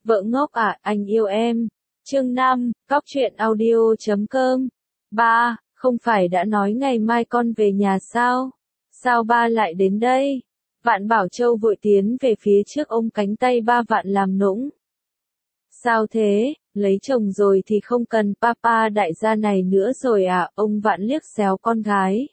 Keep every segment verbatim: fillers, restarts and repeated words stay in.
Vợ ngốc à, anh yêu em. Chương năm, cóc truyện audio chấm com. Ba, không phải đã nói ngày mai con về nhà sao? Sao ba lại đến đây? Vạn Bảo Châu vội tiến về phía trước ôm cánh tay ba Vạn làm nũng. Sao thế, lấy chồng rồi thì không cần papa đại gia này nữa rồi à? Ông Vạn liếc xéo con gái.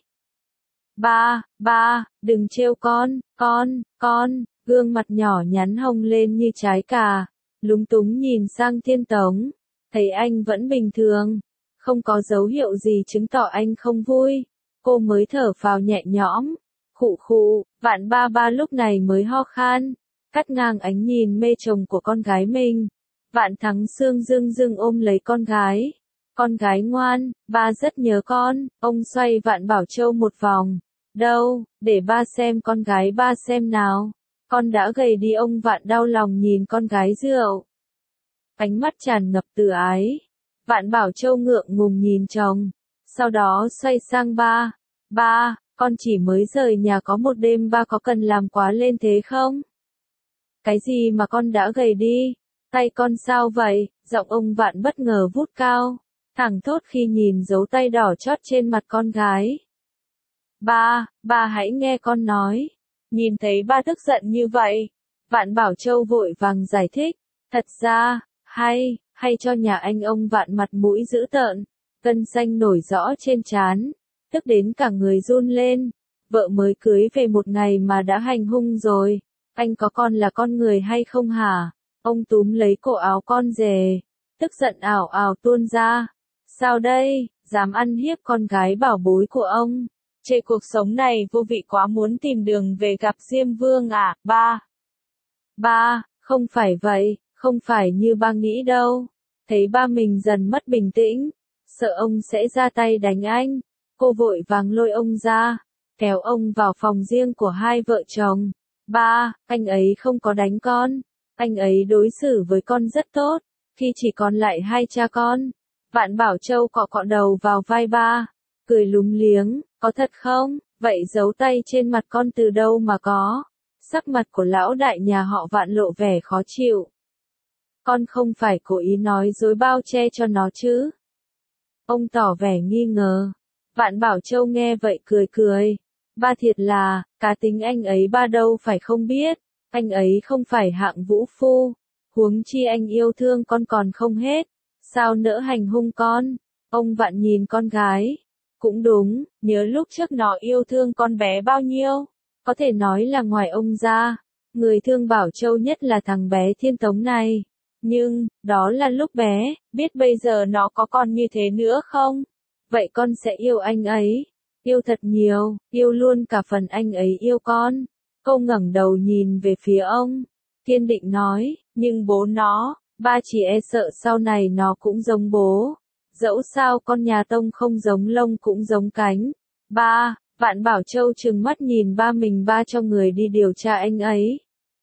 Ba, ba, đừng trêu con, con, con, gương mặt nhỏ nhắn hồng lên như trái cà, lúng túng nhìn sang Thiên Tống, thấy anh vẫn bình thường, không có dấu hiệu gì chứng tỏ anh không vui, cô mới thở phào nhẹ nhõm. Khụ khụ, Vạn ba ba lúc này mới ho khan, cắt ngang ánh nhìn mê chồng của con gái mình. Vạn Thắng Sương dưng dưng ôm lấy con gái. Con gái ngoan, ba rất nhớ con. Ông xoay Vạn Bảo Châu một vòng. Đâu, để ba xem con gái ba xem nào. Con đã gầy đi. Ông Vạn đau lòng nhìn con gái rượu. Ánh mắt tràn ngập từ ái. Vạn Bảo Châu ngượng ngùng nhìn chồng. Sau đó xoay sang ba. Ba, con chỉ mới rời nhà có một đêm, ba có cần làm quá lên thế không? Cái gì mà con đã gầy đi? Tay con sao vậy? Giọng ông Vạn bất ngờ vút cao, thẳng thốt khi nhìn dấu tay đỏ chót trên mặt con gái. Ba, ba hãy nghe con nói. Nhìn thấy ba tức giận như vậy, Vạn Bảo Châu vội vàng giải thích. Thật ra, hay, hay cho nhà anh. Ông Vạn mặt mũi dữ tợn, gân xanh nổi rõ trên trán, tức đến cả người run lên. Vợ mới cưới về một ngày mà đã hành hung rồi. Anh có con là con người hay không hả? Ông túm lấy cổ áo con rể, tức giận ảo ảo tuôn ra. Sao đây, dám ăn hiếp con gái bảo bối của ông? Chê cuộc sống này vô vị quá muốn tìm đường về gặp Diêm Vương à? Ba. Ba, không phải vậy, không phải như ba nghĩ đâu. Thấy ba mình dần mất bình tĩnh, sợ ông sẽ ra tay đánh anh, cô vội vàng lôi ông ra, kéo ông vào phòng riêng của hai vợ chồng. Ba, anh ấy không có đánh con. Anh ấy đối xử với con rất tốt, khi chỉ còn lại hai cha con. Vạn Bảo Châu cọ cọ đầu vào vai ba, cười lúng liếng, có thật không? Vậy giấu tay trên mặt con từ đâu mà có? Sắc mặt của lão đại nhà họ Vạn lộ vẻ khó chịu. Con không phải cố ý nói dối bao che cho nó chứ? Ông tỏ vẻ nghi ngờ. Vạn Bảo Châu nghe vậy cười cười. Ba thiệt là, cá tính anh ấy ba đâu phải không biết. Anh ấy không phải hạng vũ phu, huống chi anh yêu thương con còn không hết, sao nỡ hành hung con? Ông Vạn nhìn con gái, cũng đúng, nhớ lúc trước nó yêu thương con bé bao nhiêu, có thể nói là ngoài ông ra, người thương Bảo Châu nhất là thằng bé Thiên Tống này, nhưng, đó là lúc bé, biết bây giờ nó có con như thế nữa không? Vậy con sẽ yêu anh ấy, yêu thật nhiều, yêu luôn cả phần anh ấy yêu con. Cô ngẩng đầu nhìn về phía ông, kiên định nói, nhưng bố nó, ba chỉ e sợ sau này nó cũng giống bố. Dẫu sao con nhà Tông không giống lông cũng giống cánh. Ba, Vạn Bảo Châu trừng mắt nhìn ba mình. Ba cho người đi điều tra anh ấy.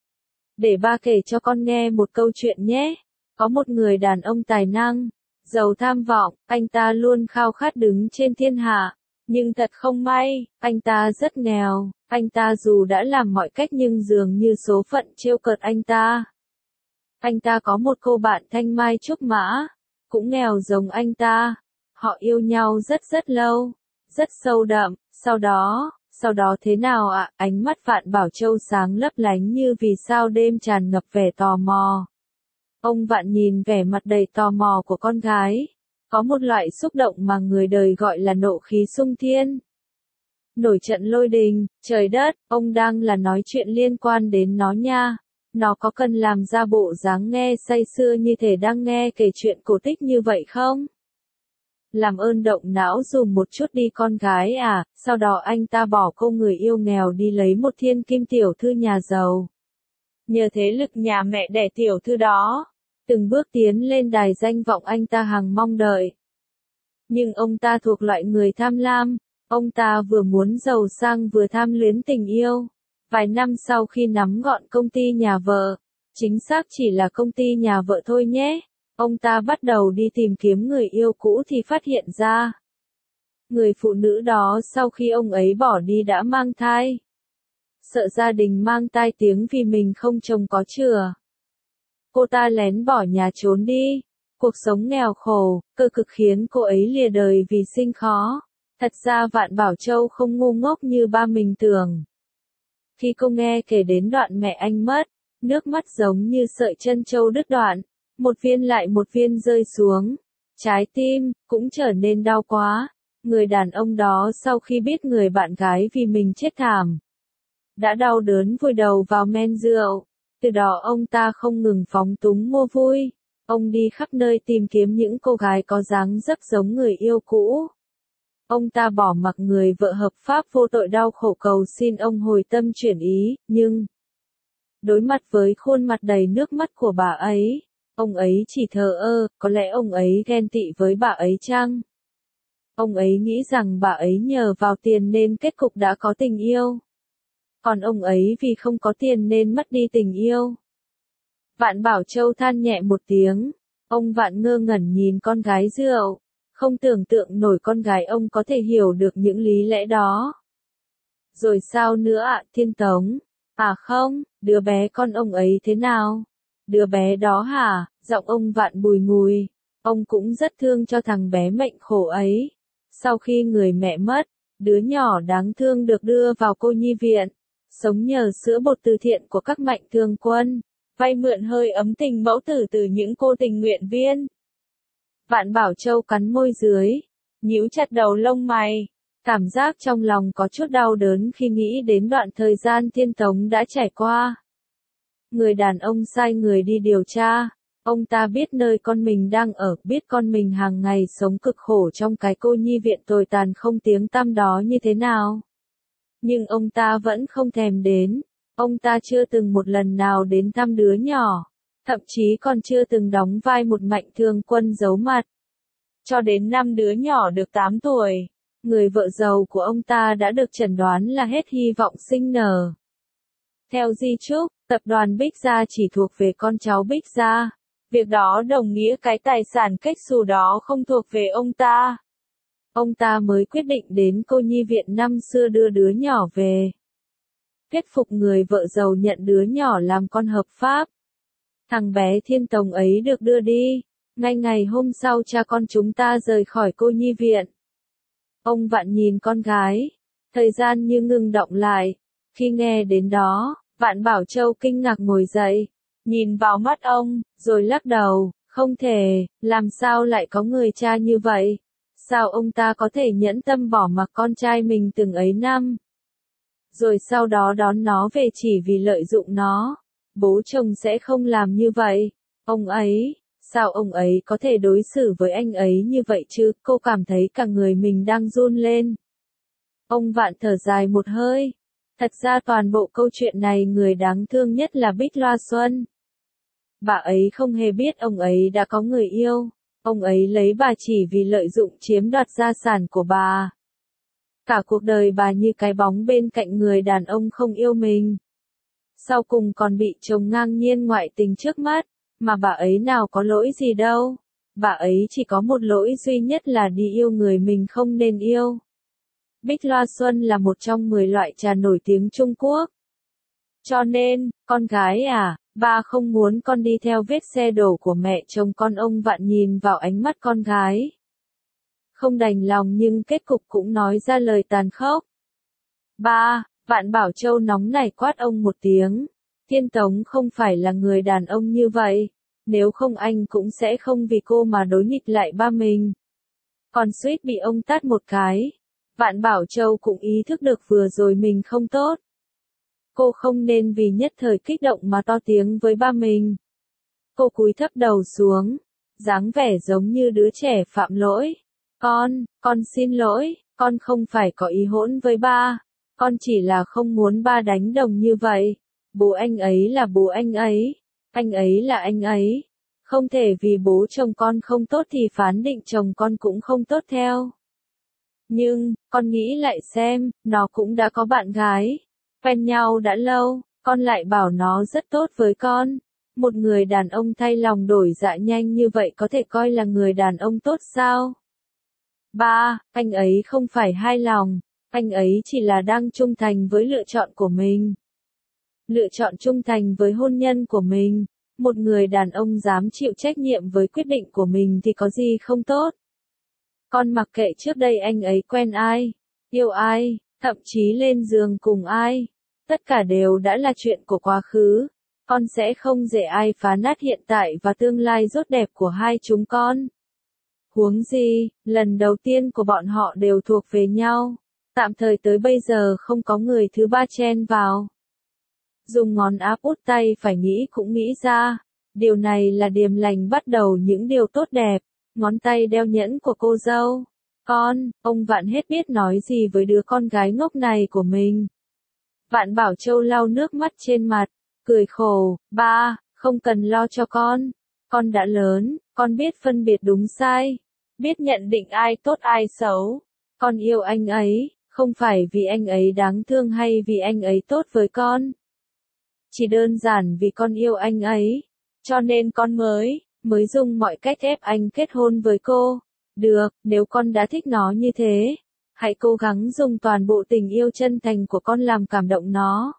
Để ba kể cho con nghe một câu chuyện nhé. Có một người đàn ông tài năng, giàu tham vọng, anh ta luôn khao khát đứng trên thiên hạ. Nhưng thật không may, anh ta rất nghèo, anh ta dù đã làm mọi cách nhưng dường như số phận trêu cợt anh ta. Anh ta có một cô bạn thanh mai trúc mã, cũng nghèo giống anh ta. Họ yêu nhau rất rất lâu, rất sâu đậm, sau đó, sau đó thế nào ạ? À? Ánh mắt Vạn Bảo Châu sáng lấp lánh như vì sao đêm tràn ngập vẻ tò mò. Ông Vạn nhìn vẻ mặt đầy tò mò của con gái. Có một loại xúc động mà người đời gọi là nộ khí xung thiên. Nổi trận lôi đình, trời đất, ông đang là nói chuyện liên quan đến nó nha. Nó có cần làm ra bộ dáng nghe say sưa như thể đang nghe kể chuyện cổ tích như vậy không? Làm ơn động não dùm một chút đi con gái à, sau đó anh ta bỏ cô người yêu nghèo đi lấy một thiên kim tiểu thư nhà giàu. Nhờ thế lực nhà mẹ đẻ tiểu thư đó, từng bước tiến lên đài danh vọng anh ta hằng mong đợi. Nhưng ông ta thuộc loại người tham lam, ông ta vừa muốn giàu sang vừa tham luyến tình yêu. Vài năm sau khi nắm gọn công ty nhà vợ, chính xác chỉ là công ty nhà vợ thôi nhé, ông ta bắt đầu đi tìm kiếm người yêu cũ thì phát hiện ra. Người phụ nữ đó sau khi ông ấy bỏ đi đã mang thai. Sợ gia đình mang tai tiếng vì mình không chồng có chừa. cô ta lén bỏ nhà trốn đi. Cuộc sống nghèo khổ, cơ cực khiến cô ấy lìa đời vì sinh khó. Thật ra Vạn Bảo Châu không ngu ngốc như ba mình tưởng. Khi cô nghe kể đến đoạn mẹ anh mất, nước mắt giống như sợi chân châu đứt đoạn, một viên lại một viên rơi xuống. Trái tim cũng trở nên đau quá. Người đàn ông đó sau khi biết người bạn gái vì mình chết thảm, đã đau đớn vùi đầu vào men rượu. Từ đó ông ta không ngừng phóng túng mua vui. Ông đi khắp nơi tìm kiếm những cô gái có dáng dấp giống người yêu cũ. Ông ta bỏ mặc người vợ hợp pháp vô tội đau khổ cầu xin ông hồi tâm chuyển ý, nhưng đối mặt với khuôn mặt đầy nước mắt của bà ấy, ông ấy chỉ thờ ơ. Có lẽ ông ấy ghen tị với bà ấy chăng? Ông ấy nghĩ rằng bà ấy nhờ vào tiền nên kết cục đã có tình yêu. Còn ông ấy vì không có tiền nên mất đi tình yêu. Vạn Bảo Châu than nhẹ một tiếng. Ông Vạn ngơ ngẩn nhìn con gái rượu. Không tưởng tượng nổi con gái ông có thể hiểu được những lý lẽ đó. Rồi sao nữa ạ, Thiên Tống? À không, đứa bé con ông ấy thế nào? Đứa bé đó hả? Giọng ông Vạn bùi ngùi. Ông cũng rất thương cho thằng bé mệnh khổ ấy. Sau khi người mẹ mất, đứa nhỏ đáng thương được đưa vào cô nhi viện, sống nhờ sữa bột từ thiện của các mạnh thường quân, vay mượn hơi ấm tình mẫu tử từ những cô tình nguyện viên. Vạn Bảo Châu cắn môi dưới, nhíu chặt đầu lông mày, cảm giác trong lòng có chút đau đớn khi nghĩ đến đoạn thời gian Thiên Tống đã trải qua. Người đàn ông sai người đi điều tra. Ông ta biết nơi con mình đang ở, biết con mình hàng ngày sống cực khổ trong cái cô nhi viện tồi tàn không tiếng tăm đó như thế nào. Nhưng ông ta vẫn không thèm đến. Ông ta chưa từng một lần nào đến thăm đứa nhỏ. Thậm chí còn chưa từng đóng vai một mạnh thường quân giấu mặt. Cho đến năm đứa nhỏ được tám tuổi, người vợ giàu của ông ta đã được chẩn đoán là hết hy vọng sinh nở. Theo di chúc, tập đoàn Bích Gia chỉ thuộc về con cháu Bích Gia. Việc đó đồng nghĩa cái tài sản cách xù đó không thuộc về ông ta. Ông ta mới quyết định đến cô nhi viện năm xưa đưa đứa nhỏ về. Thuyết phục người vợ giàu nhận đứa nhỏ làm con hợp pháp. Thằng bé Thiên Tống ấy được đưa đi. Ngay ngày hôm sau cha con chúng ta rời khỏi cô nhi viện. Ông Vạn nhìn con gái. Thời gian như ngừng động lại. Khi nghe đến đó, Vạn Bảo Châu kinh ngạc ngồi dậy. Nhìn vào mắt ông, rồi lắc đầu, không thể, làm sao lại có người cha như vậy? Sao ông ta có thể nhẫn tâm bỏ mặc con trai mình từng ấy năm? Rồi sau đó đón nó về chỉ vì lợi dụng nó. Bố chồng sẽ không làm như vậy. Ông ấy, sao ông ấy có thể đối xử với anh ấy như vậy chứ? Cô cảm thấy cả người mình đang run lên. Ông Vạn thở dài một hơi. Thật ra toàn bộ câu chuyện này người đáng thương nhất là Bích Loa Xuân. Bà ấy không hề biết ông ấy đã có người yêu. Ông ấy lấy bà chỉ vì lợi dụng chiếm đoạt gia sản của bà. Cả cuộc đời bà như cái bóng bên cạnh người đàn ông không yêu mình. Sau cùng còn bị chồng ngang nhiên ngoại tình trước mắt, mà bà ấy nào có lỗi gì đâu. Bà ấy chỉ có một lỗi duy nhất là đi yêu người mình không nên yêu. Bích Loa Xuân là một trong mười loại trà nổi tiếng Trung Quốc. Cho nên, con gái à, ba không muốn con đi theo vết xe đổ của mẹ chồng con. Ông Vạn nhìn vào ánh mắt con gái. Không đành lòng nhưng kết cục cũng nói ra lời tàn khốc. Ba, Vạn Bảo Châu nóng nảy quát ông một tiếng. Thiên Tống không phải là người đàn ông như vậy. Nếu không anh cũng sẽ không vì cô mà đối nghịch lại ba mình. Còn suýt bị ông tát một cái. Vạn Bảo Châu cũng ý thức được vừa rồi mình không tốt. Cô không nên vì nhất thời kích động mà to tiếng với ba mình. Cô cúi thấp đầu xuống, dáng vẻ giống như đứa trẻ phạm lỗi. Con, con xin lỗi, con không phải có ý hỗn với ba. Con chỉ là không muốn ba đánh đồng như vậy. Bố anh ấy là bố anh ấy. Anh ấy là anh ấy. Không thể vì bố chồng con không tốt thì phán định chồng con cũng không tốt theo. Nhưng, con nghĩ lại xem, nó cũng đã có bạn gái. Quen nhau đã lâu, con lại bảo nó rất tốt với con. Một người đàn ông thay lòng đổi dạ nhanh như vậy có thể coi là người đàn ông tốt sao? Ba, anh ấy không phải hai lòng. Anh ấy chỉ là đang trung thành với lựa chọn của mình. Lựa chọn trung thành với hôn nhân của mình. Một người đàn ông dám chịu trách nhiệm với quyết định của mình thì có gì không tốt. Con mặc kệ trước đây anh ấy quen ai, yêu ai, thậm chí lên giường cùng ai. Tất cả đều đã là chuyện của quá khứ. Con sẽ không để ai phá nát hiện tại và tương lai tốt đẹp của hai chúng con. Huống gì, lần đầu tiên của bọn họ đều thuộc về nhau. Tạm thời tới bây giờ không có người thứ ba chen vào. Dùng ngón áp út tay phải nghĩ cũng nghĩ ra. Điều này là điềm lành bắt đầu những điều tốt đẹp. Ngón tay đeo nhẫn của cô dâu. Con, ông Vạn hết biết nói gì với đứa con gái ngốc này của mình. Vạn Bảo Châu lau nước mắt trên mặt, cười khổ, ba, không cần lo cho con. Con đã lớn, con biết phân biệt đúng sai. Biết nhận định ai tốt ai xấu. Con yêu anh ấy, không phải vì anh ấy đáng thương hay vì anh ấy tốt với con. Chỉ đơn giản vì con yêu anh ấy. Cho nên con mới, mới dùng mọi cách ép anh kết hôn với cô. Được, nếu con đã thích nó như thế, hãy cố gắng dùng toàn bộ tình yêu chân thành của con làm cảm động nó.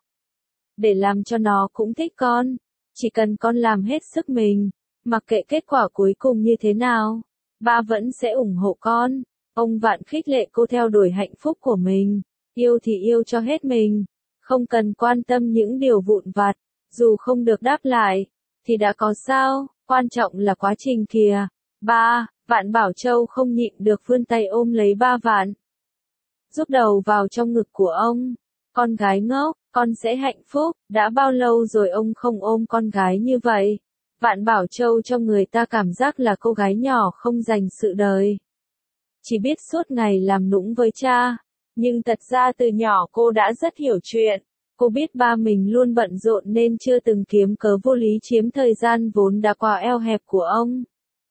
Để làm cho nó cũng thích con. Chỉ cần con làm hết sức mình, mặc kệ kết quả cuối cùng như thế nào, ba vẫn sẽ ủng hộ con. Ông Vạn khích lệ cô theo đuổi hạnh phúc của mình. Yêu thì yêu cho hết mình. Không cần quan tâm những điều vụn vặt. Dù không được đáp lại, thì đã có sao, quan trọng là quá trình kìa. Ba, Vạn Bảo Châu không nhịn được vươn tay ôm lấy ba Vạn. Rút đầu vào trong ngực của ông. Con gái ngốc, con sẽ hạnh phúc. Đã bao lâu rồi ông không ôm con gái như vậy? Vạn Bảo Châu cho người ta cảm giác là cô gái nhỏ không dành sự đời. Chỉ biết suốt ngày làm nũng với cha. Nhưng thật ra từ nhỏ cô đã rất hiểu chuyện. Cô biết ba mình luôn bận rộn nên chưa từng kiếm cớ vô lý chiếm thời gian vốn đã quá eo hẹp của ông.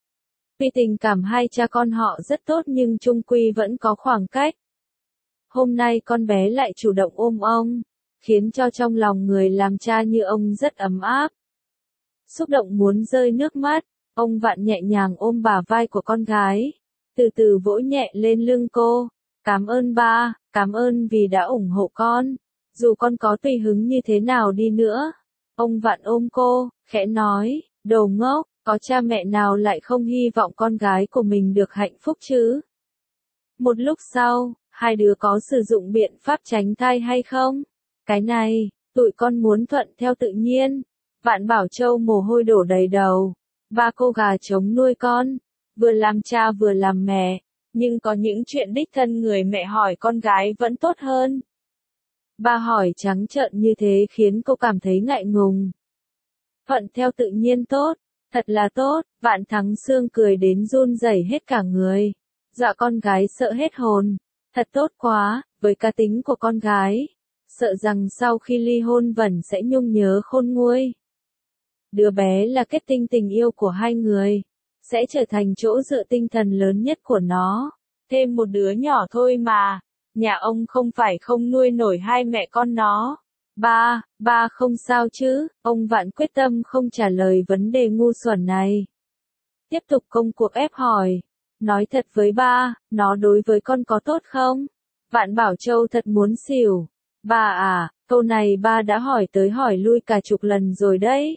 Vì tình cảm hai cha con họ rất tốt nhưng chung quy vẫn có khoảng cách. Hôm nay con bé lại chủ động ôm ông, khiến cho trong lòng người làm cha như ông rất ấm áp. Xúc động muốn rơi nước mắt, ông Vạn nhẹ nhàng ôm bả vai của con gái, từ từ vỗ nhẹ lên lưng cô. Cảm ơn ba, cảm ơn vì đã ủng hộ con, dù con có tùy hứng như thế nào đi nữa. Ông Vạn ôm cô, khẽ nói, đồ ngốc, có cha mẹ nào lại không hy vọng con gái của mình được hạnh phúc chứ? Một lúc sau, hai đứa có sử dụng biện pháp tránh thai hay không? Cái này, tụi con muốn thuận theo tự nhiên. Vạn Bảo Châu mồ hôi đổ đầy đầu. Ba cô gà trống nuôi con, vừa làm cha vừa làm mẹ, nhưng có những chuyện đích thân người mẹ hỏi con gái vẫn tốt hơn. Ba hỏi trắng trợn như thế khiến cô cảm thấy ngại ngùng. Thuận theo tự nhiên tốt, thật là tốt. Vạn Thắng Sương cười đến run rẩy hết cả người. Dạ con gái sợ hết hồn. Thật tốt quá, với cá tính của con gái. Sợ rằng sau khi ly hôn vẫn sẽ nhung nhớ khôn nguôi. Đứa bé là kết tinh tình yêu của hai người. Sẽ trở thành chỗ dựa tinh thần lớn nhất của nó. Thêm một đứa nhỏ thôi mà. Nhà ông không phải không nuôi nổi hai mẹ con nó. Ba, ba không sao chứ. Ông Vạn quyết tâm không trả lời vấn đề ngu xuẩn này. Tiếp tục công cuộc ép hỏi. Nói thật với ba, nó đối với con có tốt không? Vạn Bảo Châu thật muốn xỉu. Ba à, câu này ba đã hỏi tới hỏi lui cả chục lần rồi đấy.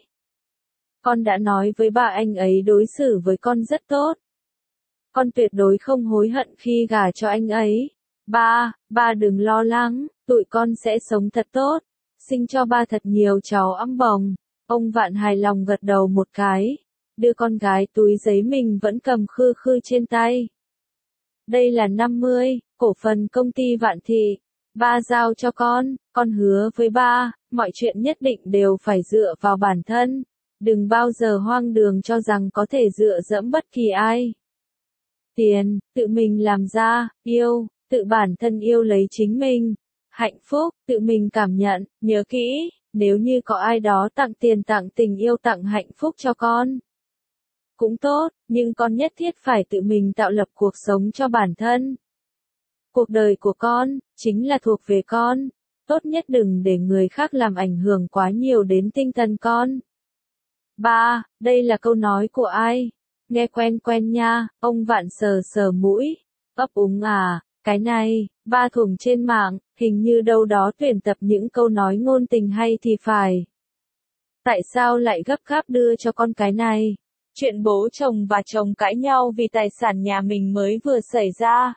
Con đã nói với ba anh ấy đối xử với con rất tốt. Con tuyệt đối không hối hận khi gả cho anh ấy. Ba, ba đừng lo lắng, tụi con sẽ sống thật tốt. Sinh cho ba thật nhiều cháu ẵm bồng. Ông Vạn hài lòng gật đầu một cái. Đưa con gái túi giấy mình vẫn cầm khư khư trên tay. Đây là năm mươi, cổ phần công ty Vạn Thị. Ba giao cho con, con hứa với ba, mọi chuyện nhất định đều phải dựa vào bản thân. Đừng bao giờ hoang đường cho rằng có thể dựa dẫm bất kỳ ai. Tiền, tự mình làm ra, yêu, tự bản thân yêu lấy chính mình. Hạnh phúc, tự mình cảm nhận, nhớ kỹ, nếu như có ai đó tặng tiền tặng tình yêu tặng hạnh phúc cho con. Cũng tốt, nhưng con nhất thiết phải tự mình tạo lập cuộc sống cho bản thân. Cuộc đời của con, chính là thuộc về con. Tốt nhất đừng để người khác làm ảnh hưởng quá nhiều đến tinh thần con. Ba, đây là câu nói của ai? Nghe quen quen nha, ông Vạn sờ sờ mũi. Ấp úng à, cái này, ba thùng trên mạng, hình như đâu đó tuyển tập những câu nói ngôn tình hay thì phải. Tại sao lại gấp gáp đưa cho con cái này? Chuyện bố chồng và chồng cãi nhau vì tài sản nhà mình mới vừa xảy ra.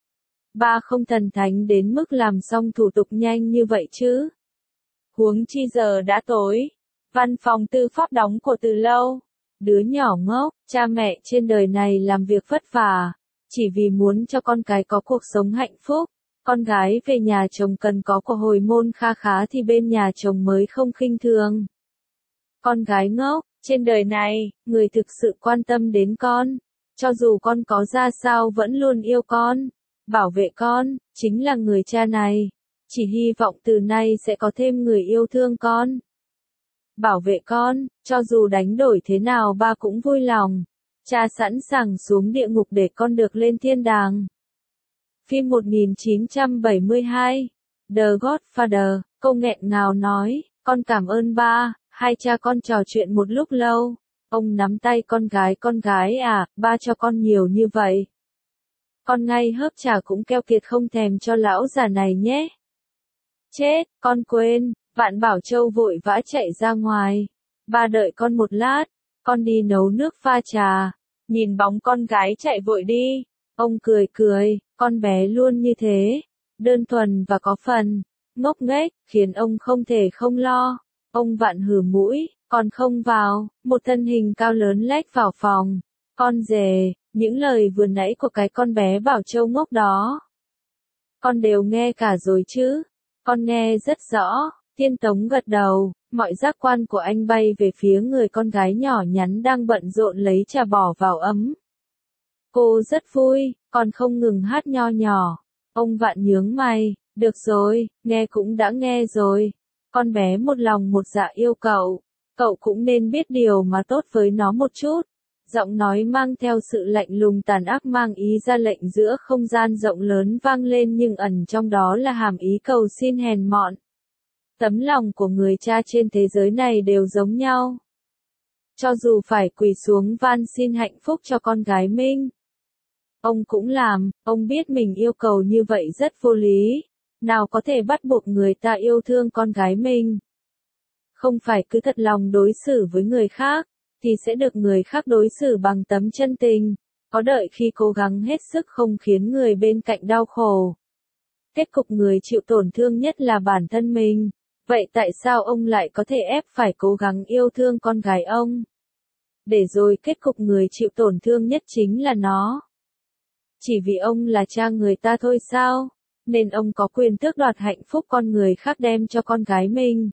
Ba không thần thánh đến mức làm xong thủ tục nhanh như vậy chứ. Huống chi giờ đã tối. Văn phòng tư pháp đóng cửa từ lâu. Đứa nhỏ ngốc, cha mẹ trên đời này làm việc vất vả, chỉ vì muốn cho con cái có cuộc sống hạnh phúc. Con gái về nhà chồng cần có của hồi môn kha khá thì bên nhà chồng mới không khinh thường. Con gái ngốc, trên đời này, người thực sự quan tâm đến con, cho dù con có ra sao vẫn luôn yêu con, bảo vệ con, chính là người cha này. Chỉ hy vọng từ nay sẽ có thêm người yêu thương con, bảo vệ con, cho dù đánh đổi thế nào ba cũng vui lòng. Cha sẵn sàng xuống địa ngục để con được lên thiên đàng. Phim một nghìn chín trăm bảy mươi hai, The Godfather, câu nghẹn ngào nói, con cảm ơn ba. Hai cha con trò chuyện một lúc lâu. Ông nắm tay con gái, con gái à, ba cho con nhiều như vậy. Con ngay hớp trà cũng keo kiệt không thèm cho lão già này nhé. Chết, con quên. Vạn Bảo Châu vội vã chạy ra ngoài. Ba đợi con một lát, con đi nấu nước pha trà. Nhìn bóng con gái chạy vội đi, ông cười cười, con bé luôn như thế, đơn thuần và có phần ngốc nghếch, khiến ông không thể không lo. Ông Vạn hử mũi, con không vào, một thân hình cao lớn lách vào phòng. Con dề, những lời vừa nãy của cái con bé Bảo Châu ngốc đó. Con đều nghe cả rồi chứ, con nghe rất rõ. Thiên Tống gật đầu, mọi giác quan của anh bay về phía người con gái nhỏ nhắn đang bận rộn lấy trà bỏ vào ấm. Cô rất vui, còn không ngừng hát nho nhỏ. Ông Vạn nhướng mày, được rồi, nghe cũng đã nghe rồi. Con bé một lòng một dạ yêu cậu, cậu cũng nên biết điều mà tốt với nó một chút. Giọng nói mang theo sự lạnh lùng tàn ác mang ý ra lệnh giữa không gian rộng lớn vang lên nhưng ẩn trong đó là hàm ý cầu xin hèn mọn. Tấm lòng của người cha trên thế giới này đều giống nhau. Cho dù phải quỳ xuống van xin hạnh phúc cho con gái mình, ông cũng làm, ông biết mình yêu cầu như vậy rất vô lý. Nào có thể bắt buộc người ta yêu thương con gái mình. Không phải cứ thật lòng đối xử với người khác, thì sẽ được người khác đối xử bằng tấm chân tình. Có đợi khi cố gắng hết sức không khiến người bên cạnh đau khổ. Kết cục người chịu tổn thương nhất là bản thân mình. Vậy tại sao ông lại có thể ép phải cố gắng yêu thương con gái ông? Để rồi kết cục người chịu tổn thương nhất chính là nó. Chỉ vì ông là cha người ta thôi sao? Nên ông có quyền tước đoạt hạnh phúc con người khác đem cho con gái mình.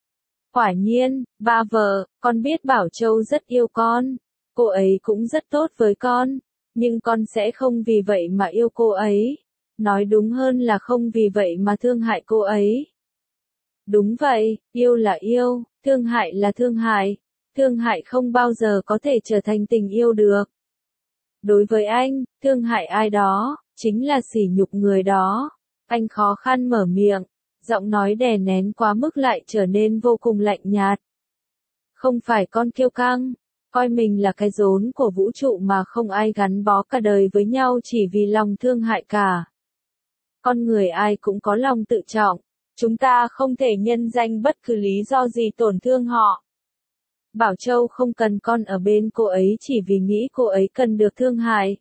Quả nhiên, ba vợ, con biết Bảo Châu rất yêu con. Cô ấy cũng rất tốt với con. Nhưng con sẽ không vì vậy mà yêu cô ấy. Nói đúng hơn là không vì vậy mà thương hại cô ấy. Đúng vậy, yêu là yêu, thương hại là thương hại. Thương hại không bao giờ có thể trở thành tình yêu được. Đối với anh, thương hại ai đó, chính là sỉ nhục người đó. Anh khó khăn mở miệng, giọng nói đè nén quá mức lại trở nên vô cùng lạnh nhạt. Không phải con kiêu căng, coi mình là cái rốn của vũ trụ mà không ai gắn bó cả đời với nhau chỉ vì lòng thương hại cả. Con người ai cũng có lòng tự trọng, chúng ta không thể nhân danh bất cứ lý do gì tổn thương họ. Bảo Châu không cần con ở bên cô ấy chỉ vì nghĩ cô ấy cần được thương hại.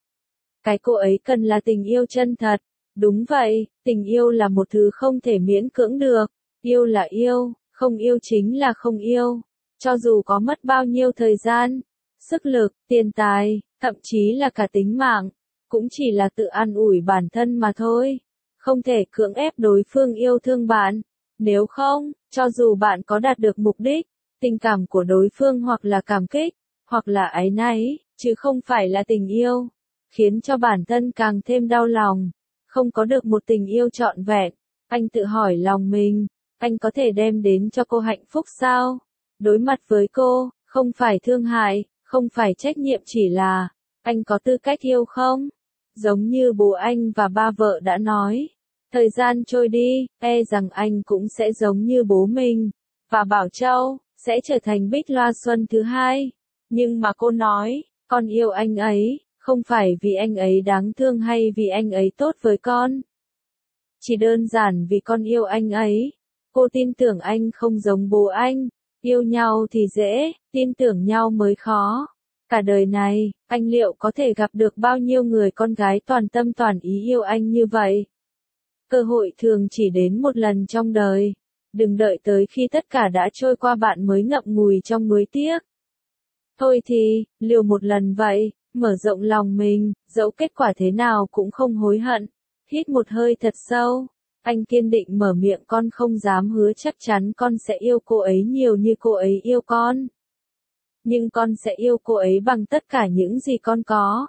Cái cô ấy cần là tình yêu chân thật. Đúng vậy, tình yêu là một thứ không thể miễn cưỡng được. Yêu là yêu, không yêu chính là không yêu. Cho dù có mất bao nhiêu thời gian, sức lực, tiền tài, thậm chí là cả tính mạng, cũng chỉ là tự an ủi bản thân mà thôi. Không thể cưỡng ép đối phương yêu thương bạn. Nếu không, cho dù bạn có đạt được mục đích, tình cảm của đối phương hoặc là cảm kích, hoặc là áy náy, chứ không phải là tình yêu, khiến cho bản thân càng thêm đau lòng. Không có được một tình yêu trọn vẹn, anh tự hỏi lòng mình, anh có thể đem đến cho cô hạnh phúc sao? Đối mặt với cô, không phải thương hại, không phải trách nhiệm chỉ là, anh có tư cách yêu không? Giống như bố anh và ba vợ đã nói, thời gian trôi đi, e rằng anh cũng sẽ giống như bố mình, và Bảo Châu, sẽ trở thành Bích Loa Xuân thứ hai. Nhưng mà cô nói, con yêu anh ấy. Không phải vì anh ấy đáng thương hay vì anh ấy tốt với con. Chỉ đơn giản vì con yêu anh ấy. Cô tin tưởng anh không giống bố anh. Yêu nhau thì dễ, tin tưởng nhau mới khó. Cả đời này, anh liệu có thể gặp được bao nhiêu người con gái toàn tâm toàn ý yêu anh như vậy? Cơ hội thường chỉ đến một lần trong đời. Đừng đợi tới khi tất cả đã trôi qua bạn mới ngậm ngùi trong nuối tiếc. Thôi thì, liều một lần vậy, mở rộng lòng mình, dẫu kết quả thế nào cũng không hối hận. Hít một hơi thật sâu, anh kiên định mở miệng, con không dám hứa chắc chắn con sẽ yêu cô ấy nhiều như cô ấy yêu con. Nhưng con sẽ yêu cô ấy bằng tất cả những gì con có.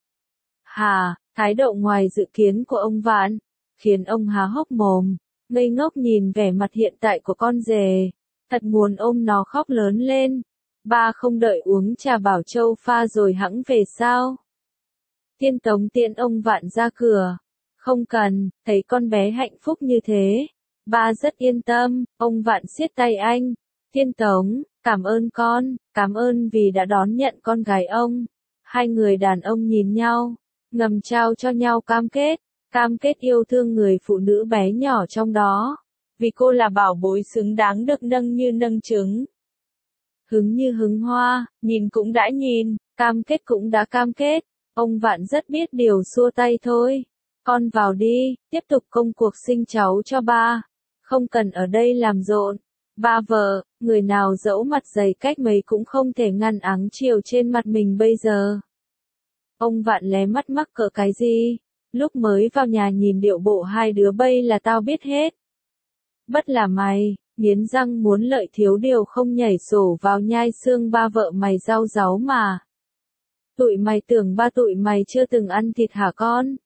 Hà, thái độ ngoài dự kiến của ông Vạn, khiến ông há hốc mồm, ngây ngốc nhìn vẻ mặt hiện tại của con rể. Thật muốn ôm nó khóc lớn lên. Ba không đợi uống trà Bảo Châu pha rồi hẵng về sao? Thiên Tống tiễn ông Vạn ra cửa. Không cần, thấy con bé hạnh phúc như thế. Ba rất yên tâm, ông Vạn siết tay anh. Thiên Tống, cảm ơn con, cảm ơn vì đã đón nhận con gái ông. Hai người đàn ông nhìn nhau, ngầm trao cho nhau cam kết, cam kết yêu thương người phụ nữ bé nhỏ trong đó. Vì cô là bảo bối xứng đáng được nâng như nâng trứng. Hứng như hứng hoa, nhìn cũng đã nhìn, cam kết cũng đã cam kết. Ông Vạn rất biết điều xua tay thôi. Con vào đi, tiếp tục công cuộc sinh cháu cho ba. Không cần ở đây làm rộn. Ba vợ, người nào dẫu mặt dày cách mấy cũng không thể ngăn áng chiều trên mặt mình bây giờ. Ông Vạn lé mắt mắc cỡ cái gì? Lúc mới vào nhà nhìn điệu bộ hai đứa bây là tao biết hết. Bất là mày, nghiến răng muốn lợi thiếu điều không nhảy sổ vào nhai xương ba vợ mày rau ráu mà. Tụi mày tưởng ba tụi mày chưa từng ăn thịt hả con?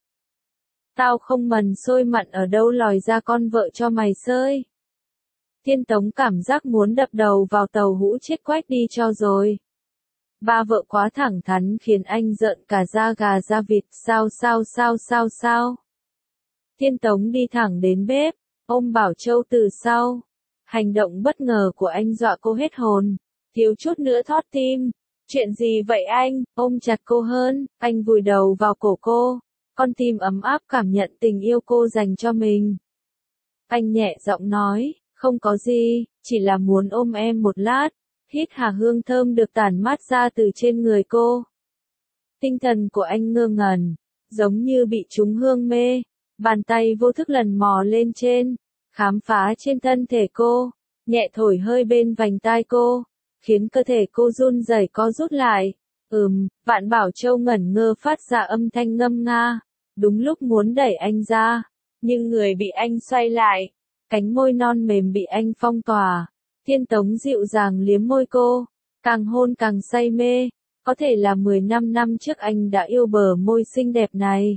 Tao không mần xôi mặn ở đâu lòi ra con vợ cho mày sơi. Thiên Tống cảm giác muốn đập đầu vào tàu hũ chết quách đi cho rồi. Ba vợ quá thẳng thắn khiến anh rợn cả da gà da vịt, sao sao sao sao sao. Thiên Tống đi thẳng đến bếp, ôm Bảo Châu từ sau. Hành động bất ngờ của anh dọa cô hết hồn, thiếu chút nữa thót tim. Chuyện gì vậy anh? Ôm chặt cô hơn, anh vùi đầu vào cổ cô. Con tim ấm áp cảm nhận tình yêu cô dành cho mình. Anh nhẹ giọng nói, không có gì, chỉ là muốn ôm em một lát. Hít hà hương thơm được tản mát ra từ trên người cô. Tinh thần của anh ngơ ngẩn, giống như bị trúng hương mê. Bàn tay vô thức lần mò lên trên, khám phá trên thân thể cô, nhẹ thổi hơi bên vành tai cô, khiến cơ thể cô run rẩy co rút lại. Ừm, Vạn Bảo Châu ngẩn ngơ phát ra âm thanh ngâm nga, đúng lúc muốn đẩy anh ra, nhưng người bị anh xoay lại, cánh môi non mềm bị anh phong tỏa. Thiên Tống dịu dàng liếm môi cô, càng hôn càng say mê, có thể là mười lăm năm trước anh đã yêu bờ môi xinh đẹp này.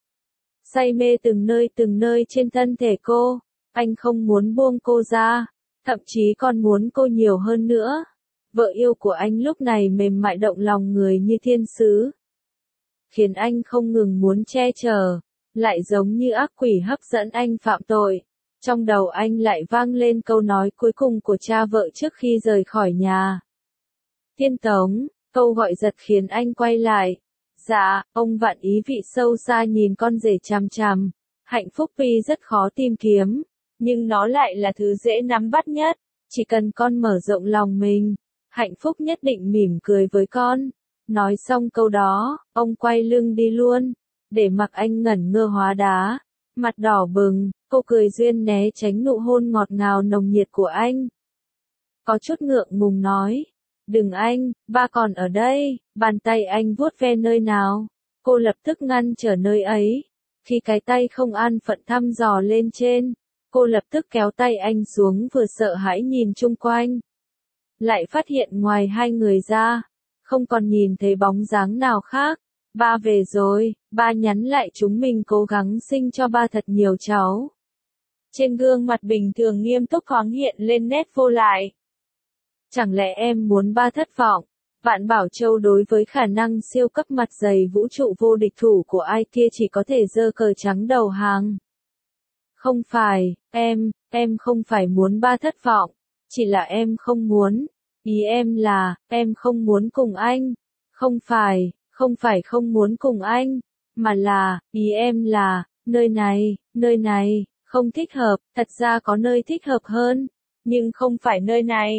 Say mê từng nơi từng nơi trên thân thể cô, anh không muốn buông cô ra, thậm chí còn muốn cô nhiều hơn nữa. Vợ yêu của anh lúc này mềm mại động lòng người như thiên sứ, khiến anh không ngừng muốn che chở, lại giống như ác quỷ hấp dẫn anh phạm tội. Trong đầu anh lại vang lên câu nói cuối cùng của cha vợ trước khi rời khỏi nhà. Thiên Tống, câu gọi giật khiến anh quay lại. Dạ, ông Vạn ý vị sâu xa nhìn con rể chằm chằm. Hạnh phúc tuy rất khó tìm kiếm, nhưng nó lại là thứ dễ nắm bắt nhất. Chỉ cần con mở rộng lòng mình, hạnh phúc nhất định mỉm cười với con. Nói xong câu đó, ông quay lưng đi luôn, để mặc anh ngẩn ngơ hóa đá. Mặt đỏ bừng, cô cười duyên né tránh nụ hôn ngọt ngào nồng nhiệt của anh. Có chút ngượng ngùng nói, đừng anh, ba còn ở đây. Bàn tay anh vuốt ve nơi nào, cô lập tức ngăn trở nơi ấy. Khi cái tay không an phận thăm dò lên trên, cô lập tức kéo tay anh xuống, vừa sợ hãi nhìn chung quanh. Lại phát hiện ngoài hai người ra, không còn nhìn thấy bóng dáng nào khác. Ba về rồi, ba nhắn lại chúng mình cố gắng sinh cho ba thật nhiều cháu. Trên gương mặt bình thường nghiêm túc thoáng hiện lên nét vô lại. Chẳng lẽ em muốn ba thất vọng? Vạn Bảo Châu đối với khả năng siêu cấp mặt dày vũ trụ vô địch thủ của ai kia chỉ có thể giơ cờ trắng đầu hàng. Không phải, em, em không phải muốn ba thất vọng. Chỉ là em không muốn. Ý em là, em không muốn cùng anh. Không phải. Không phải không muốn cùng anh, mà là, ý em là, nơi này, nơi này, không thích hợp, thật ra có nơi thích hợp hơn, nhưng không phải nơi này.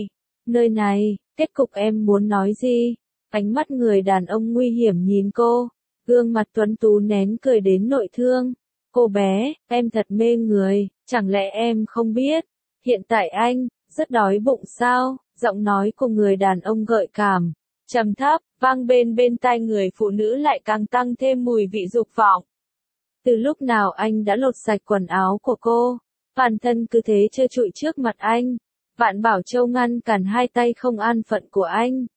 Nơi này, kết cục em muốn nói gì? Ánh mắt người đàn ông nguy hiểm nhìn cô, gương mặt tuấn tú nén cười đến nội thương. Cô bé, em thật mê người, chẳng lẽ em không biết? Hiện tại anh, rất đói bụng sao? Giọng nói của người đàn ông gợi cảm, trầm thấp, vang bên bên tai người phụ nữ lại càng tăng thêm mùi vị dục vọng. Từ lúc nào anh đã lột sạch quần áo của cô, toàn thân cứ thế trơ trụi trước mặt anh. Vạn Bảo Châu ngăn cản hai tay không an phận của anh.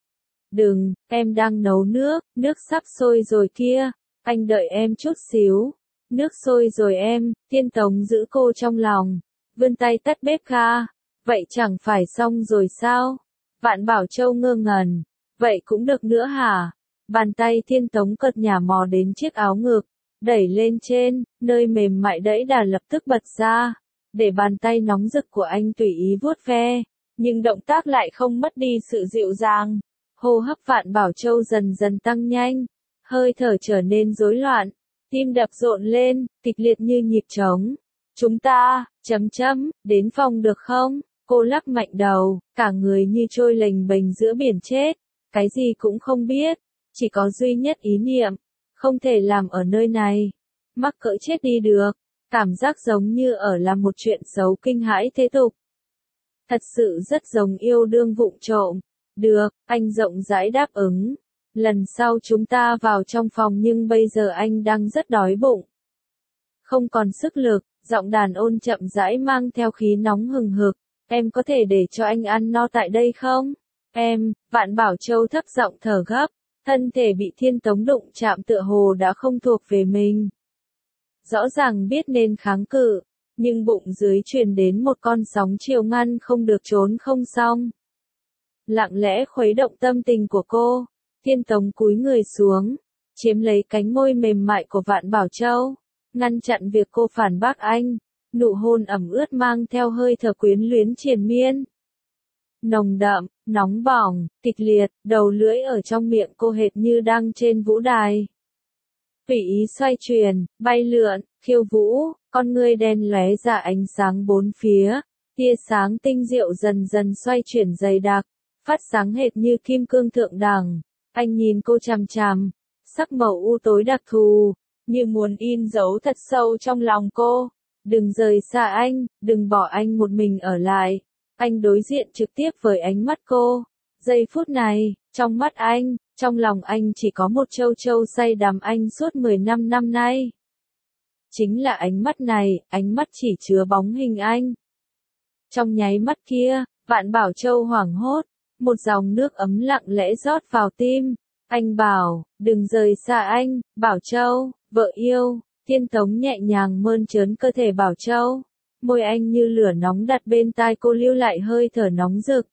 Đừng, em đang nấu nước, nước sắp sôi rồi kia, anh đợi em chút xíu. Nước sôi rồi em, Thiên Tống giữ cô trong lòng, vươn tay tắt bếp ga. Vậy chẳng phải xong rồi sao? Vạn Bảo Châu ngơ ngẩn, vậy cũng được nữa hả? Bàn tay Thiên Tống cợt nhả mò đến chiếc áo ngực, đẩy lên trên, nơi mềm mại đẫy đà lập tức bật ra, để bàn tay nóng rực của anh tùy ý vuốt ve, nhưng động tác lại không mất đi sự dịu dàng. Hô hấp Vạn Bảo Châu dần dần tăng nhanh, hơi thở trở nên rối loạn, tim đập rộn lên, kịch liệt như nhịp trống. Chúng ta, chấm chấm, đến phòng được không? Cô lắc mạnh đầu, cả người như trôi lềnh bềnh giữa biển chết, cái gì cũng không biết, chỉ có duy nhất ý niệm, không thể làm ở nơi này, mắc cỡ chết đi được, cảm giác giống như ở làm một chuyện xấu kinh hãi thế tục. Thật sự rất giống yêu đương vụng trộm. Được, anh rộng rãi đáp ứng. Lần sau chúng ta vào trong phòng nhưng bây giờ anh đang rất đói bụng. Không còn sức lực, giọng đàn ôn chậm rãi mang theo khí nóng hừng hực. Em có thể để cho anh ăn no tại đây không? Em, Vạn Bảo Châu thấp giọng thở gấp, thân thể bị Thiên Tống đụng chạm tựa hồ đã không thuộc về mình. Rõ ràng biết nên kháng cự, nhưng bụng dưới truyền đến một con sóng chiều ngăn không được trốn không xong. Lặng lẽ khuấy động tâm tình của cô, Thiên Tống cúi người xuống, chiếm lấy cánh môi mềm mại của Vạn Bảo Châu, ngăn chặn việc cô phản bác anh, nụ hôn ẩm ướt mang theo hơi thở quyến luyến triền miên. Nồng đậm, nóng bỏng, kịch liệt, đầu lưỡi ở trong miệng cô hệt như đang trên vũ đài. Tùy ý xoay chuyển, bay lượn, khiêu vũ, con ngươi đen lóe ra ánh sáng bốn phía, tia sáng tinh diệu dần dần xoay chuyển dày đặc, phát sáng hệt như kim cương thượng đẳng. Anh nhìn cô chằm chằm, sắc màu u tối đặc thù, như muốn in dấu thật sâu trong lòng cô. Đừng rời xa anh, đừng bỏ anh một mình ở lại. Anh đối diện trực tiếp với ánh mắt cô. Giây phút này, trong mắt anh, trong lòng anh chỉ có một châu châu say đắm anh suốt mười năm năm nay. Chính là ánh mắt này, ánh mắt chỉ chứa bóng hình anh. Trong nháy mắt kia, Vạn Bảo Châu hoảng hốt, một dòng nước ấm lặng lẽ rót vào tim. Anh bảo, đừng rời xa anh, Bảo Châu, vợ yêu. Thiên Tống nhẹ nhàng mơn trớn cơ thể Bảo Châu. Môi anh như lửa nóng đặt bên tai cô lưu lại hơi thở nóng rực.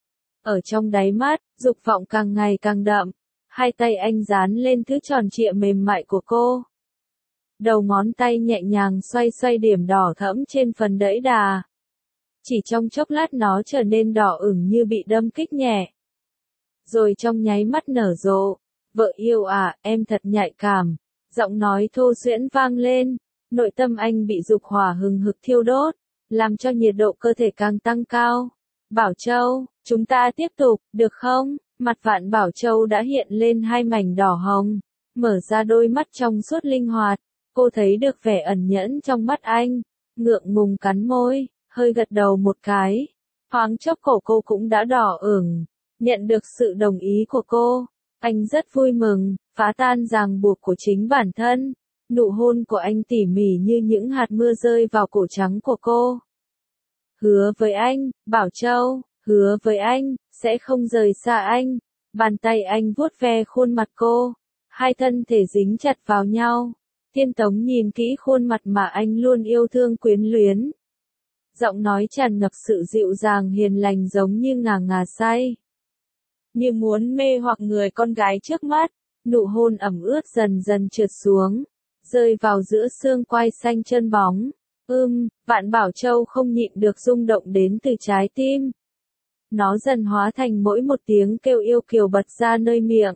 Ở trong đáy mắt, dục vọng càng ngày càng đậm. Hai tay anh dán lên thứ tròn trịa mềm mại của cô. Đầu ngón tay nhẹ nhàng xoay xoay điểm đỏ thẫm trên phần đẫy đà. Chỉ trong chốc lát nó trở nên đỏ ửng như bị đâm kích nhẹ. Rồi trong nháy mắt nở rộ. Vợ yêu à, em thật nhạy cảm. Giọng nói thô duyễn vang lên. Nội tâm anh bị dục hỏa hừng hực thiêu đốt, làm cho nhiệt độ cơ thể càng tăng cao. Bảo Châu, chúng ta tiếp tục, được không? Mặt Vạn Bảo Châu đã hiện lên hai mảnh đỏ hồng, mở ra đôi mắt trong suốt linh hoạt. Cô thấy được vẻ ẩn nhẫn trong mắt anh, ngượng ngùng cắn môi, hơi gật đầu một cái. Thoáng chốc cổ cô cũng đã đỏ ửng, nhận được sự đồng ý của cô. Anh rất vui mừng, phá tan ràng buộc của chính bản thân. Nụ hôn của anh tỉ mỉ như những hạt mưa rơi vào cổ trắng của cô. Hứa với anh, Bảo Châu, hứa với anh, sẽ không rời xa anh. Bàn tay anh vuốt ve khuôn mặt cô. Hai thân thể dính chặt vào nhau. Thiên Tống nhìn kỹ khuôn mặt mà anh luôn yêu thương quyến luyến. Giọng nói tràn ngập sự dịu dàng hiền lành giống như ngà ngà say. Như muốn mê hoặc người con gái trước mắt. Nụ hôn ẩm ướt dần dần trượt xuống, rơi vào giữa xương quai xanh chân bóng. Ưm, Vạn Bảo Châu không nhịn được rung động đến từ trái tim. Nó dần hóa thành mỗi một tiếng kêu yêu kiều bật ra nơi miệng.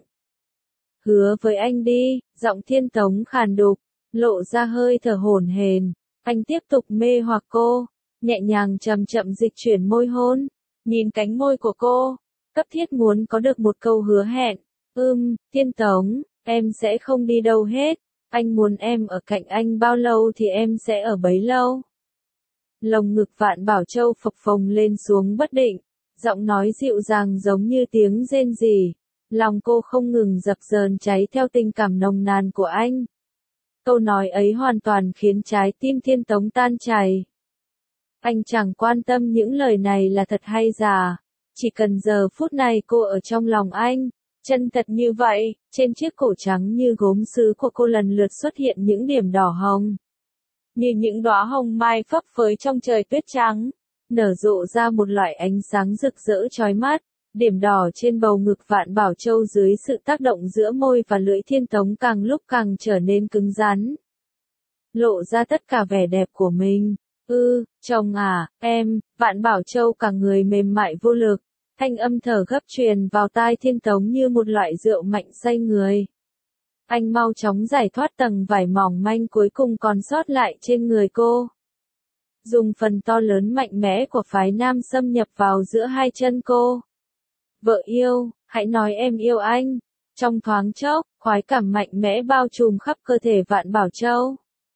Hứa với anh đi, giọng Thiên Tống khàn đục, lộ ra hơi thở hổn hển. Anh tiếp tục mê hoặc cô, nhẹ nhàng chậm chậm dịch chuyển môi hôn. nhìn cánh môi của cô, cấp thiết muốn có được một câu hứa hẹn. Ưm, Thiên Tống, em sẽ không đi đâu hết, anh muốn em ở cạnh anh bao lâu thì em sẽ ở bấy lâu. Lồng ngực Vạn Bảo Châu phập phồng lên xuống bất định, giọng nói dịu dàng giống như tiếng rên rỉ. Lòng cô không ngừng dập dờn cháy theo tình cảm nồng nàn của anh. Câu nói ấy hoàn toàn khiến trái tim Thiên Tống tan chảy. Anh chẳng quan tâm những lời này là thật hay giả, chỉ cần giờ phút này cô ở trong lòng anh, chân thật như vậy, trên chiếc cổ trắng như gốm sứ của cô lần lượt xuất hiện những điểm đỏ hồng. Như những đóa hồng mai phấp phới trong trời tuyết trắng, nở rộ ra một loại ánh sáng rực rỡ chói mắt. Điểm đỏ trên bầu ngực Vạn Bảo Châu dưới sự tác động giữa môi và lưỡi Thiên Tống càng lúc càng trở nên cứng rắn. Lộ ra tất cả vẻ đẹp của mình. Ư, chồng à, em, Vạn Bảo Châu cả người mềm mại vô lực. Thanh âm thở gấp truyền vào tai Thiên Tống như một loại rượu mạnh say người. Anh mau chóng giải thoát tầng vải mỏng manh cuối cùng còn sót lại trên người cô. Dùng phần to lớn mạnh mẽ của phái nam xâm nhập vào giữa hai chân cô. Vợ yêu, hãy nói em yêu anh. Trong thoáng chốc, khoái cảm mạnh mẽ bao trùm khắp cơ thể Vạn Bảo Châu.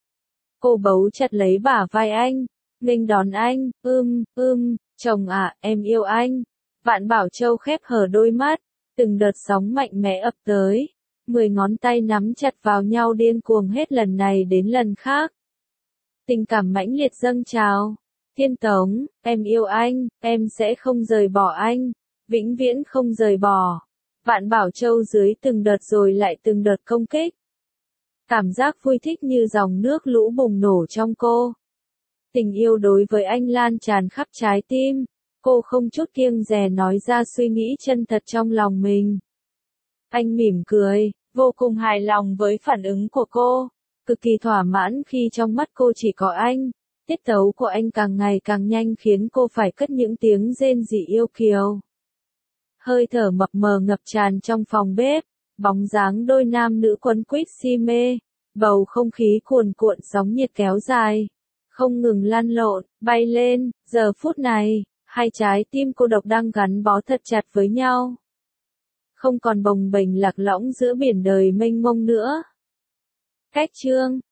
Cô bấu chặt lấy bả vai anh, nghênh đón anh, ưm, ưm, chồng à, em yêu anh. Vạn Bảo Châu khép hờ đôi mắt, từng đợt sóng mạnh mẽ ập tới. Mười ngón tay nắm chặt vào nhau điên cuồng hết lần này đến lần khác. Tình cảm mãnh liệt dâng trào. Thiên Tống, em yêu anh, em sẽ không rời bỏ anh. Vĩnh viễn không rời bỏ. Vạn Bảo Châu dưới từng đợt rồi lại từng đợt công kích. Cảm giác vui thích như dòng nước lũ bùng nổ trong cô. Tình yêu đối với anh lan tràn khắp trái tim. Cô không chút kiêng dè nói ra suy nghĩ chân thật trong lòng mình. Anh mỉm cười, vô cùng hài lòng với phản ứng của cô. Cực kỳ thỏa mãn khi trong mắt cô chỉ có anh. Tiết tấu của anh càng ngày càng nhanh khiến cô phải cất những tiếng rên rỉ yêu kiều. Hơi thở mập mờ ngập tràn trong phòng bếp, bóng dáng đôi nam nữ quấn quýt si mê, bầu không khí cuồn cuộn sóng nhiệt kéo dài, không ngừng lăn lộn, bay lên, giờ phút này, hai trái tim cô độc đang gắn bó thật chặt với nhau. Không còn bồng bềnh lạc lõng giữa biển đời mênh mông nữa. Cách chương